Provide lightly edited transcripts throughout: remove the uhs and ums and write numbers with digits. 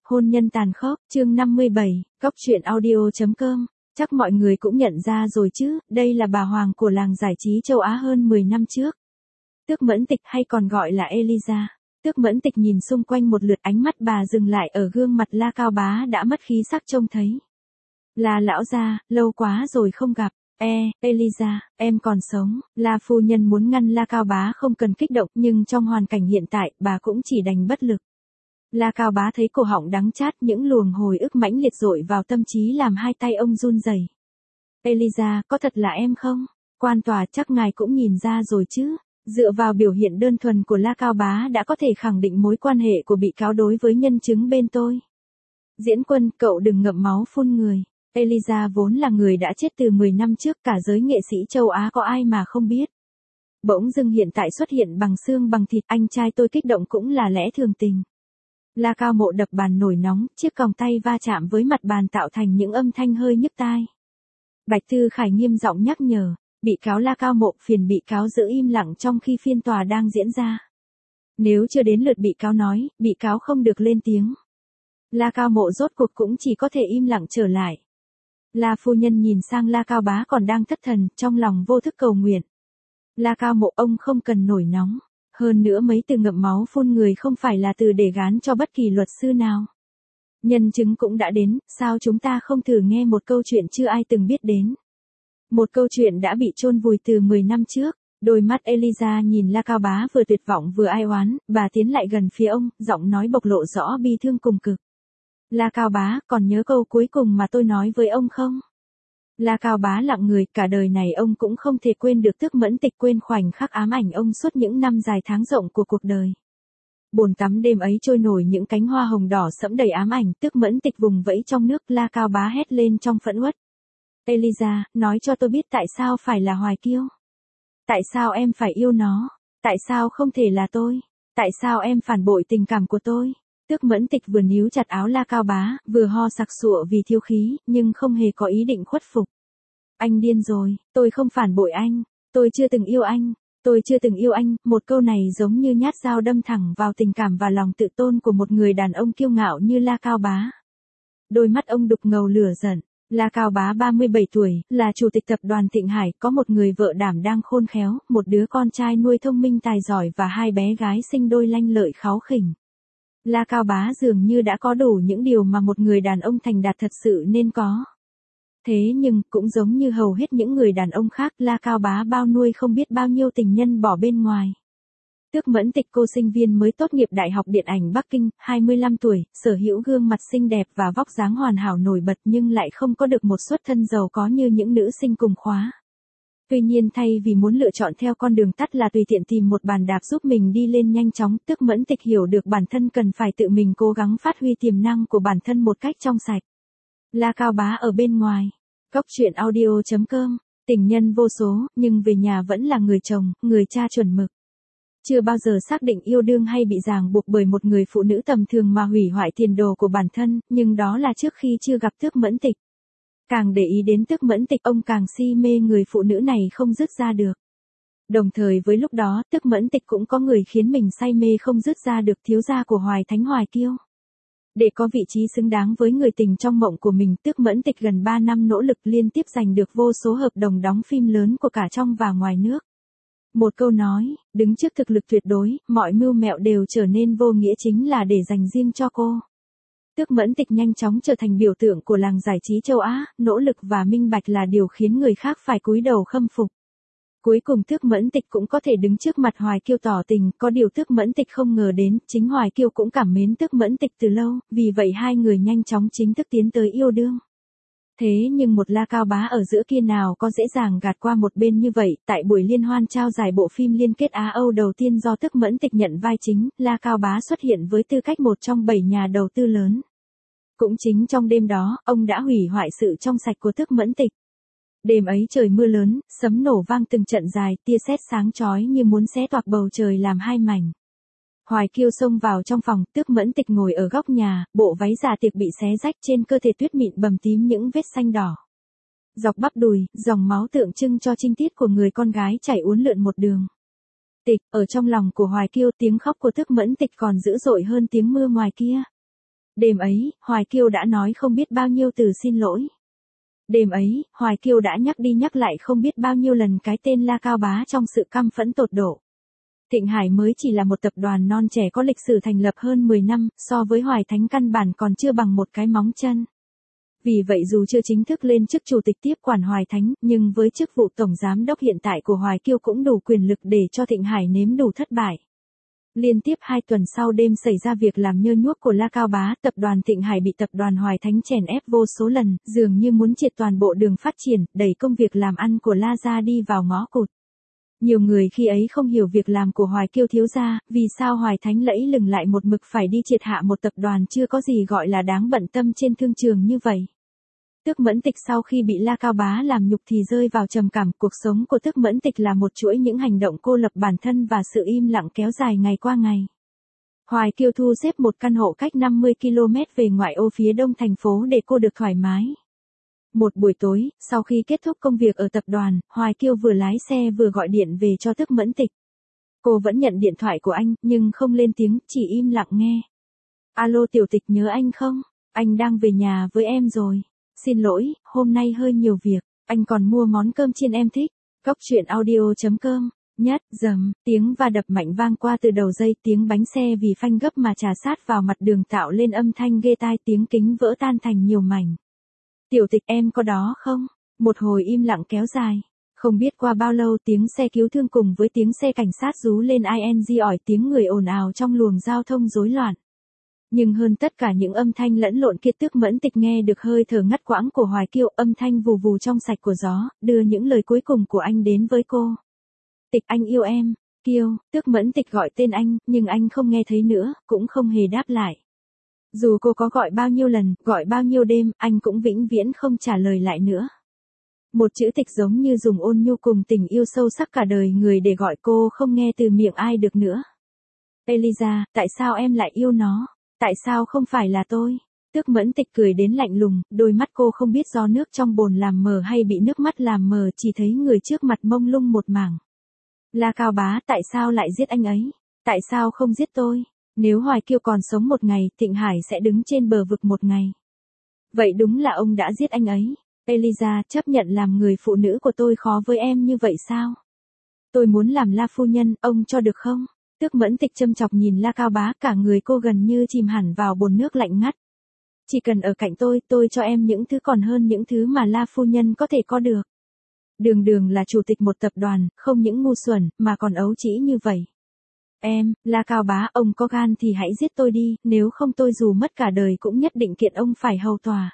Hôn nhân tàn khốc, chương 57, Cóc truyện audio.com. Chắc mọi người cũng nhận ra rồi chứ, đây là bà hoàng của làng giải trí châu Á hơn 10 năm trước. Tước Mẫn Tịch hay còn gọi là Eliza. Tước Mẫn Tịch nhìn xung quanh một lượt, ánh mắt bà dừng lại ở gương mặt La Cao Bá đã mất khí sắc trông thấy. La lão gia, lâu quá rồi không gặp. Eliza, em còn sống. La phu nhân muốn ngăn La Cao Bá không cần kích động, nhưng trong hoàn cảnh hiện tại, bà cũng chỉ đành bất lực. La Cao Bá thấy cổ họng đắng chát, những luồng hồi ức mãnh liệt dội vào tâm trí làm hai tay ông run rẩy. Eliza, có thật là em không? Quan tòa, chắc ngài cũng nhìn ra rồi chứ. Dựa vào biểu hiện đơn thuần của La Cao Bá đã có thể khẳng định mối quan hệ của bị cáo đối với nhân chứng bên tôi. Diễn Quân, cậu đừng ngậm máu phun người. Eliza vốn là người đã chết từ 10 năm trước, cả giới nghệ sĩ châu Á có ai mà không biết. Bỗng dưng hiện tại xuất hiện bằng xương bằng thịt, anh trai tôi kích động cũng là lẽ thường tình. La Cao Mộ đập bàn nổi nóng, chiếc còng tay va chạm với mặt bàn tạo thành những âm thanh hơi nhức tai. Bạch Tư Khải nghiêm giọng nhắc nhở, bị cáo La Cao Mộ, phiền bị cáo giữ im lặng trong khi phiên tòa đang diễn ra. Nếu chưa đến lượt bị cáo nói, bị cáo không được lên tiếng. La Cao Mộ rốt cuộc cũng chỉ có thể im lặng trở lại. La phu nhân nhìn sang La Cao Bá còn đang thất thần, trong lòng vô thức cầu nguyện. La Cao Mộ, ông không cần nổi nóng. Hơn nữa mấy từ ngậm máu phun người không phải là từ để gán cho bất kỳ luật sư nào. Nhân chứng cũng đã đến, sao chúng ta không thử nghe một câu chuyện chưa ai từng biết đến. Một câu chuyện đã bị chôn vùi từ 10 năm trước. Đôi mắt Eliza nhìn La Cao Bá vừa tuyệt vọng vừa ai oán, bà tiến lại gần phía ông, giọng nói bộc lộ rõ bi thương cùng cực. La Cao Bá, còn nhớ câu cuối cùng mà tôi nói với ông không? La Cao Bá lặng người, cả đời này ông cũng không thể quên được Tước Mẫn Tịch, quên khoảnh khắc ám ảnh ông suốt những năm dài tháng rộng của cuộc đời. Bồn tắm đêm ấy trôi nổi những cánh hoa hồng đỏ sẫm đầy ám ảnh, Tước Mẫn Tịch vùng vẫy trong nước, La Cao Bá hét lên trong phẫn uất. Eliza, nói cho tôi biết tại sao phải là Hoài Kiêu? Tại sao em phải yêu nó? Tại sao không thể là tôi? Tại sao em phản bội tình cảm của tôi? Tước Mẫn Tịch vừa níu chặt áo La Cao Bá, vừa ho sặc sụa vì thiếu khí, nhưng không hề có ý định khuất phục. Anh điên rồi, tôi không phản bội anh, tôi chưa từng yêu anh, tôi chưa từng yêu anh, một câu này giống như nhát dao đâm thẳng vào tình cảm và lòng tự tôn của một người đàn ông kiêu ngạo như La Cao Bá. Đôi mắt ông đục ngầu lửa giận. La Cao Bá 37 tuổi, là chủ tịch tập đoàn Thịnh Hải, có một người vợ đảm đang khôn khéo, một đứa con trai nuôi thông minh tài giỏi và hai bé gái sinh đôi lanh lợi kháu khỉnh. La Cao Bá dường như đã có đủ những điều mà một người đàn ông thành đạt thật sự nên có. Thế nhưng, cũng giống như hầu hết những người đàn ông khác, La Cao Bá bao nuôi không biết bao nhiêu tình nhân bỏ bên ngoài. Tước Mẫn Tịch, cô sinh viên mới tốt nghiệp Đại học Điện ảnh Bắc Kinh, 25 tuổi, sở hữu gương mặt xinh đẹp và vóc dáng hoàn hảo nổi bật nhưng lại không có được một xuất thân giàu có như những nữ sinh cùng khóa. Tuy nhiên thay vì muốn lựa chọn theo con đường tắt là tùy tiện tìm một bàn đạp giúp mình đi lên nhanh chóng, Tước Mẫn Tịch hiểu được bản thân cần phải tự mình cố gắng phát huy tiềm năng của bản thân một cách trong sạch. La Cao Bá ở bên ngoài. Cóc truyện audio.com. Tình nhân vô số, nhưng về nhà vẫn là người chồng, người cha chuẩn mực. Chưa bao giờ xác định yêu đương hay bị ràng buộc bởi một người phụ nữ tầm thường mà hủy hoại tiền đồ của bản thân, nhưng đó là trước khi chưa gặp Tước Mẫn Tịch. Càng để ý đến Tước Mẫn Tịch, ông càng si mê người phụ nữ này không dứt ra được. Đồng thời với lúc đó, Tước Mẫn Tịch cũng có người khiến mình say mê không dứt ra được, thiếu gia của Hoài Thánh Hoài Kiêu. Để có vị trí xứng đáng với người tình trong mộng của mình, Tước Mẫn Tịch gần 3 năm nỗ lực liên tiếp giành được vô số hợp đồng đóng phim lớn của cả trong và ngoài nước. Một câu nói, đứng trước thực lực tuyệt đối, mọi mưu mẹo đều trở nên vô nghĩa chính là để dành riêng cho cô. Tước Mẫn Tịch nhanh chóng trở thành biểu tượng của làng giải trí châu Á, nỗ lực và minh bạch là điều khiến người khác phải cúi đầu khâm phục. Cuối cùng Tước Mẫn Tịch cũng có thể đứng trước mặt Hoài Kiêu tỏ tình, có điều Tước Mẫn Tịch không ngờ đến, chính Hoài Kiêu cũng cảm mến Tước Mẫn Tịch từ lâu, vì vậy hai người nhanh chóng chính thức tiến tới yêu đương. Thế nhưng một La Cao Bá ở giữa kia nào có dễ dàng gạt qua một bên như vậy, tại buổi liên hoan trao giải bộ phim liên kết Á Âu đầu tiên do Tước Mẫn Tịch nhận vai chính, La Cao Bá xuất hiện với tư cách một trong 7 nhà đầu tư lớn. Cũng chính trong đêm đó, ông đã hủy hoại sự trong sạch của Tước Mẫn Tịch. Đêm ấy trời mưa lớn, sấm nổ vang từng trận dài, tia sét sáng chói như muốn xé toạc bầu trời làm hai mảnh. Hoài Kiêu xông vào trong phòng, Tước Mẫn Tịch ngồi ở góc nhà, bộ váy dạ tiệc bị xé rách, trên cơ thể tuyết mịn bầm tím những vết xanh đỏ. Dọc bắp đùi, dòng máu tượng trưng cho trinh tiết của người con gái chảy uốn lượn một đường. Tịch, ở trong lòng của Hoài Kiêu, tiếng khóc của Tước Mẫn Tịch còn dữ dội hơn tiếng mưa ngoài kia. Đêm ấy, Hoài Kiêu đã nói không biết bao nhiêu từ xin lỗi. Đêm ấy, Hoài Kiêu đã nhắc đi nhắc lại không biết bao nhiêu lần cái tên La Cao Bá trong sự căm phẫn tột độ. Thịnh Hải mới chỉ là một tập đoàn non trẻ có lịch sử thành lập hơn 10 năm, so với Hoài Thánh căn bản còn chưa bằng một cái móng chân. Vì vậy dù chưa chính thức lên chức chủ tịch tiếp quản Hoài Thánh, nhưng với chức vụ tổng giám đốc hiện tại của Hoài Kiêu cũng đủ quyền lực để cho Thịnh Hải nếm đủ thất bại. Liên tiếp 2 tuần sau đêm xảy ra việc làm nhơ nhuốc của La Cao Bá, tập đoàn Thịnh Hải bị tập đoàn Hoài Thánh chèn ép vô số lần, dường như muốn triệt toàn bộ đường phát triển, đẩy công việc làm ăn của La gia đi vào ngõ cụt. Nhiều người khi ấy không hiểu việc làm của Hoài Kiêu thiếu gia, vì sao Hoài Thánh lẫy lừng lại một mực phải đi triệt hạ một tập đoàn chưa có gì gọi là đáng bận tâm trên thương trường như vậy. Tước Mẫn Tịch sau khi bị La Cao Bá làm nhục thì rơi vào trầm cảm, cuộc sống của Tước Mẫn Tịch là một chuỗi những hành động cô lập bản thân và sự im lặng kéo dài ngày qua ngày. Hoài Kiêu thu xếp một căn hộ cách 50 km về ngoại ô phía đông thành phố để cô được thoải mái. Một buổi tối, sau khi kết thúc công việc ở tập đoàn, Hoài Kiêu vừa lái xe vừa gọi điện về cho Tước Mẫn Tịch. Cô vẫn nhận điện thoại của anh, nhưng không lên tiếng, chỉ im lặng nghe. Alo Tiểu Tịch, nhớ anh không? Anh đang về nhà với em rồi. Xin lỗi, hôm nay hơi nhiều việc, anh còn mua món cơm chiên em thích. Cóc truyện audio.com. Nhất, dầm, tiếng va đập mạnh vang qua từ đầu dây, tiếng bánh xe vì phanh gấp mà trà sát vào mặt đường tạo lên âm thanh ghê tai, tiếng kính vỡ tan thành nhiều mảnh. Tiểu Tịch, em có đó không? Một hồi im lặng kéo dài. Không biết qua bao lâu tiếng xe cứu thương cùng với tiếng xe cảnh sát rú lên ing ỏi, tiếng người ồn ào trong luồng giao thông rối loạn. Nhưng hơn tất cả những âm thanh lẫn lộn kia, Tước Mẫn Tịch nghe được hơi thở ngắt quãng của Hoài Kiêu, âm thanh vù vù trong sạch của gió, đưa những lời cuối cùng của anh đến với cô. Tịch, anh yêu em. Kiêu. Tước Mẫn Tịch gọi tên anh, nhưng anh không nghe thấy nữa, cũng không hề đáp lại. Dù cô có gọi bao nhiêu lần, gọi bao nhiêu đêm, anh cũng vĩnh viễn không trả lời lại nữa. Một chữ Tịch giống như dùng ôn nhu cùng tình yêu sâu sắc cả đời người để gọi cô không nghe từ miệng ai được nữa. Eliza, tại sao em lại yêu nó? Tại sao không phải là tôi? Tước Mẫn Tịch cười đến lạnh lùng, đôi mắt cô không biết do nước trong bồn làm mờ hay bị nước mắt làm mờ, chỉ thấy người trước mặt mông lung một mảng. La Cao Bá, tại sao lại giết anh ấy? Tại sao không giết tôi? Nếu Hoài Kiêu còn sống một ngày, Thịnh Hải sẽ đứng trên bờ vực một ngày. Vậy đúng là ông đã giết anh ấy. Eliza, chấp nhận làm người phụ nữ của tôi khó với em như vậy sao? Tôi muốn làm La phu nhân, ông cho được không? Tước Mẫn Tịch châm chọc nhìn La Cao Bá, cả người cô gần như chìm hẳn vào bồn nước lạnh ngắt. Chỉ cần ở cạnh tôi cho em những thứ còn hơn những thứ mà La phu nhân có thể có được. Đường đường là chủ tịch một tập đoàn, không những ngu xuẩn, mà còn ấu trĩ như vậy. Em, La Cao Bá, ông có gan thì hãy giết tôi đi, nếu không tôi dù mất cả đời cũng nhất định kiện ông phải hầu tòa.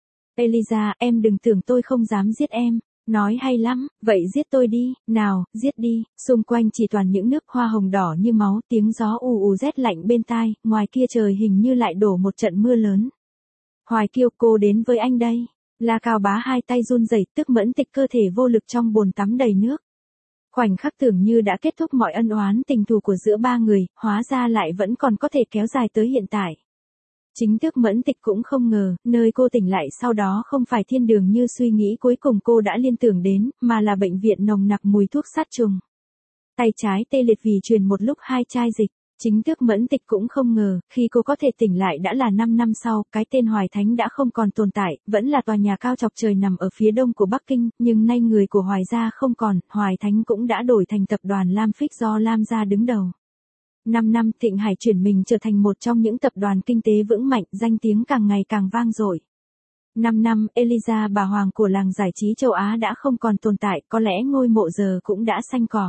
Eliza, em đừng tưởng tôi không dám giết em. Nói hay lắm, vậy giết tôi đi, nào, giết đi. Xung quanh chỉ toàn những nước hoa hồng đỏ như máu, tiếng gió ù ù rét lạnh bên tai, ngoài kia trời hình như lại đổ một trận mưa lớn. Hoài Kiêu, cô đến với anh đây. La Cao Bá hai tay run rẩy, Tước Mẫn Tịch cơ thể vô lực trong bồn tắm đầy nước. Khoảnh khắc tưởng như đã kết thúc mọi ân oán tình thù của giữa ba người, hóa ra lại vẫn còn có thể kéo dài tới hiện tại. Chính Tước Mẫn Tịch cũng không ngờ, nơi cô tỉnh lại sau đó không phải thiên đường như suy nghĩ cuối cùng cô đã liên tưởng đến, mà là bệnh viện nồng nặc mùi thuốc sát trùng. Tay trái tê liệt vì truyền một lúc 2 chai dịch. Chính Tước Mẫn Tịch cũng không ngờ, khi cô có thể tỉnh lại đã là 5 năm sau, cái tên Hoài Thánh đã không còn tồn tại, vẫn là tòa nhà cao chọc trời nằm ở phía đông của Bắc Kinh, nhưng nay người của Hoài gia không còn, Hoài Thánh cũng đã đổi thành tập đoàn Lam Phích do Lam gia đứng đầu. 5 năm, Thịnh Hải chuyển mình trở thành một trong những tập đoàn kinh tế vững mạnh, danh tiếng càng ngày càng vang dội. 5 năm, Eliza bà hoàng của làng giải trí châu Á đã không còn tồn tại, có lẽ ngôi mộ giờ cũng đã xanh cỏ.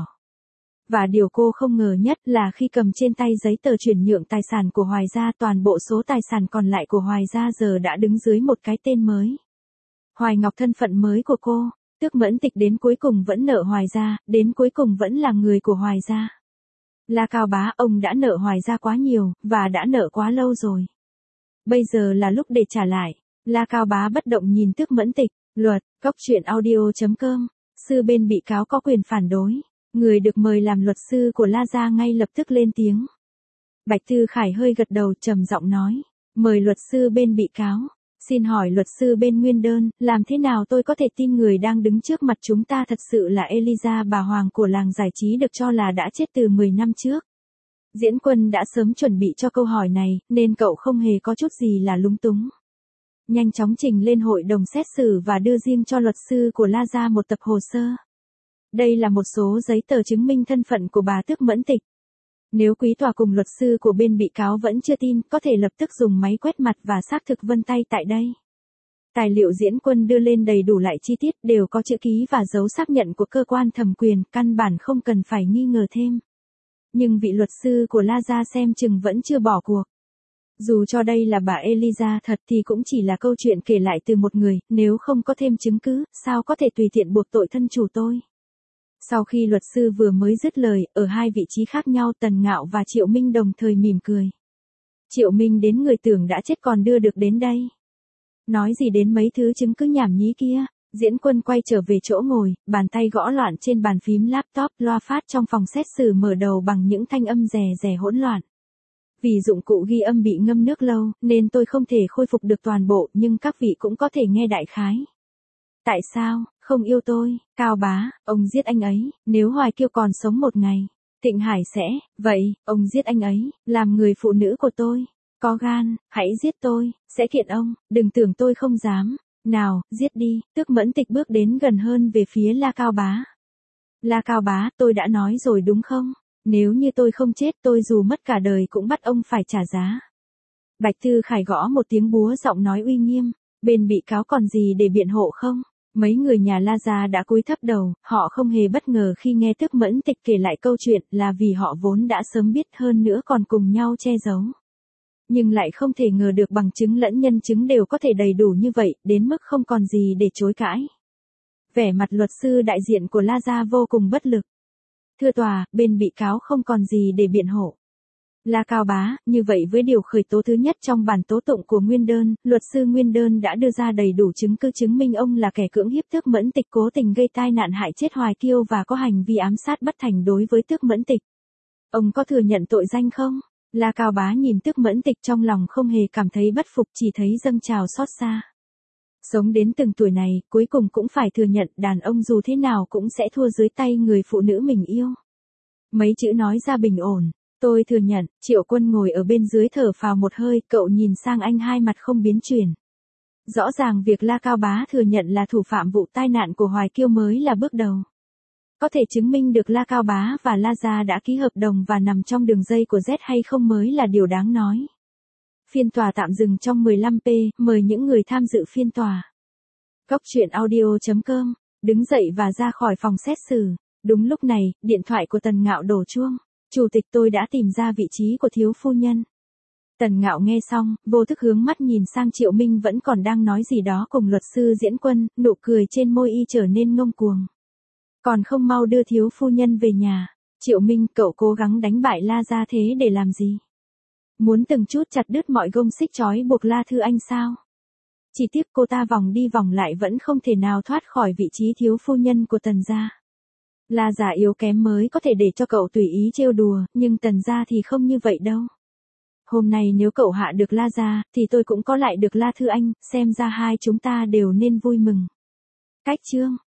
Và điều cô không ngờ nhất là khi cầm trên tay giấy tờ chuyển nhượng tài sản của Hoài gia, toàn bộ số tài sản còn lại của Hoài gia giờ đã đứng dưới một cái tên mới. Hoài Ngọc, thân phận mới của cô, Tước Mẫn Tịch đến cuối cùng vẫn nợ Hoài gia, đến cuối cùng vẫn là người của Hoài gia. La Cao Bá, ông đã nợ Hoài gia quá nhiều, và đã nợ quá lâu rồi. Bây giờ là lúc để trả lại. La Cao Bá bất động nhìn Tước Mẫn Tịch. Luật, cóc truyện audio.com. Sư bên bị cáo có quyền phản đối. Người được mời làm luật sư của La gia ngay lập tức lên tiếng. Bạch Tư Khải hơi gật đầu, trầm giọng nói. Mời luật sư bên bị cáo. Xin hỏi luật sư bên nguyên đơn, làm thế nào tôi có thể tin người đang đứng trước mặt chúng ta thật sự là Eliza bà hoàng của làng giải trí được cho là đã chết từ 10 năm trước? Diễn Quân đã sớm chuẩn bị cho câu hỏi này, nên cậu không hề có chút gì là lúng túng. Nhanh chóng trình lên hội đồng xét xử và đưa riêng cho luật sư của La Gia một tập hồ sơ. Đây là một số giấy tờ chứng minh thân phận của bà Tước Mẫn Tịch. Nếu quý tòa cùng luật sư của bên bị cáo vẫn chưa tin, có thể lập tức dùng máy quét mặt và xác thực vân tay tại đây. Tài liệu Diễn Quân đưa lên đầy đủ lại chi tiết, đều có chữ ký và dấu xác nhận của cơ quan thẩm quyền, căn bản không cần phải nghi ngờ thêm. Nhưng vị luật sư của La Gia xem chừng vẫn chưa bỏ cuộc. Dù cho đây là bà Eliza thật thì cũng chỉ là câu chuyện kể lại từ một người, nếu không có thêm chứng cứ, sao có thể tùy tiện buộc tội thân chủ tôi. Sau khi luật sư vừa mới dứt lời, ở hai vị trí khác nhau Tần Ngạo và Triệu Minh đồng thời mỉm cười. Triệu Minh đến người tưởng đã chết còn đưa được đến đây. Nói gì đến mấy thứ chứng cứ nhảm nhí kia. Diễn Quân quay trở về chỗ ngồi, bàn tay gõ loạn trên bàn phím laptop, loa phát trong phòng xét xử mở đầu bằng những thanh âm rè rè hỗn loạn. Vì dụng cụ ghi âm bị ngâm nước lâu, nên tôi không thể khôi phục được toàn bộ, nhưng các vị cũng có thể nghe đại khái. Tại sao, không yêu tôi, Cao Bá, ông giết anh ấy, nếu Hoài Kiêu còn sống một ngày, Thịnh Hải sẽ, vậy, ông giết anh ấy, làm người phụ nữ của tôi, có gan, hãy giết tôi, sẽ kiện ông, đừng tưởng tôi không dám, nào, giết đi, Tước Mẫn Tịch bước đến gần hơn về phía La Cao Bá. La Cao Bá, tôi đã nói rồi đúng không? Nếu như tôi không chết tôi dù mất cả đời cũng bắt ông phải trả giá. Bạch Tư Khải gõ một tiếng búa giọng nói uy nghiêm, bên bị cáo còn gì để biện hộ không? Mấy người nhà La Gia đã cúi thấp đầu, họ không hề bất ngờ khi nghe Tước Mẫn Tịch kể lại câu chuyện là vì họ vốn đã sớm biết hơn nữa còn cùng nhau che giấu. Nhưng lại không thể ngờ được bằng chứng lẫn nhân chứng đều có thể đầy đủ như vậy, đến mức không còn gì để chối cãi. Vẻ mặt luật sư đại diện của La Gia vô cùng bất lực. Thưa tòa, bên bị cáo không còn gì để biện hộ. La Cao Bá, như vậy với điều khởi tố thứ nhất trong bản tố tụng của nguyên đơn, luật sư nguyên đơn đã đưa ra đầy đủ chứng cứ chứng minh ông là kẻ cưỡng hiếp Tước Mẫn Tịch, cố tình gây tai nạn hại chết Hoài Kiêu và có hành vi ám sát bất thành đối với Tước Mẫn Tịch. Ông có thừa nhận tội danh không? La Cao Bá nhìn Tước Mẫn Tịch trong lòng không hề cảm thấy bất phục, chỉ thấy dâng trào xót xa. Sống đến từng tuổi này, cuối cùng cũng phải thừa nhận đàn ông dù thế nào cũng sẽ thua dưới tay người phụ nữ mình yêu. Mấy chữ nói ra bình ổn. Tôi thừa nhận. Triệu Quân ngồi ở bên dưới thở phào một hơi, cậu nhìn sang anh hai mặt không biến chuyển. Rõ ràng việc La Cao Bá thừa nhận là thủ phạm vụ tai nạn của Hoài Kiêu mới là bước đầu. Có thể chứng minh được La Cao Bá và La Gia đã ký hợp đồng và nằm trong đường dây của Z hay không mới là điều đáng nói. Phiên tòa tạm dừng trong 15p, mời những người tham dự phiên tòa. Góc truyện audio.com, đứng dậy và ra khỏi phòng xét xử. Đúng lúc này, điện thoại của Tần Ngạo đổ chuông. Chủ tịch, tôi đã tìm ra vị trí của thiếu phu nhân. Tần Ngạo nghe xong, vô thức hướng mắt nhìn sang Triệu Minh vẫn còn đang nói gì đó cùng luật sư Diễn Quân, nụ cười trên môi y trở nên ngông cuồng. Còn không mau đưa thiếu phu nhân về nhà. Triệu Minh, cậu cố gắng đánh bại La Gia thế để làm gì? Muốn từng chút chặt đứt mọi gông xích trói buộc La Thư Anh sao? Chỉ tiếc cô ta vòng đi vòng lại vẫn không thể nào thoát khỏi vị trí thiếu phu nhân của Tần gia. La Gia yếu kém mới có thể để cho cậu tùy ý trêu đùa, nhưng Tần gia thì không như vậy đâu. Hôm nay nếu cậu hạ được La Gia, thì tôi cũng có lại được La Thư Anh, xem ra hai chúng ta đều nên vui mừng. Cách chương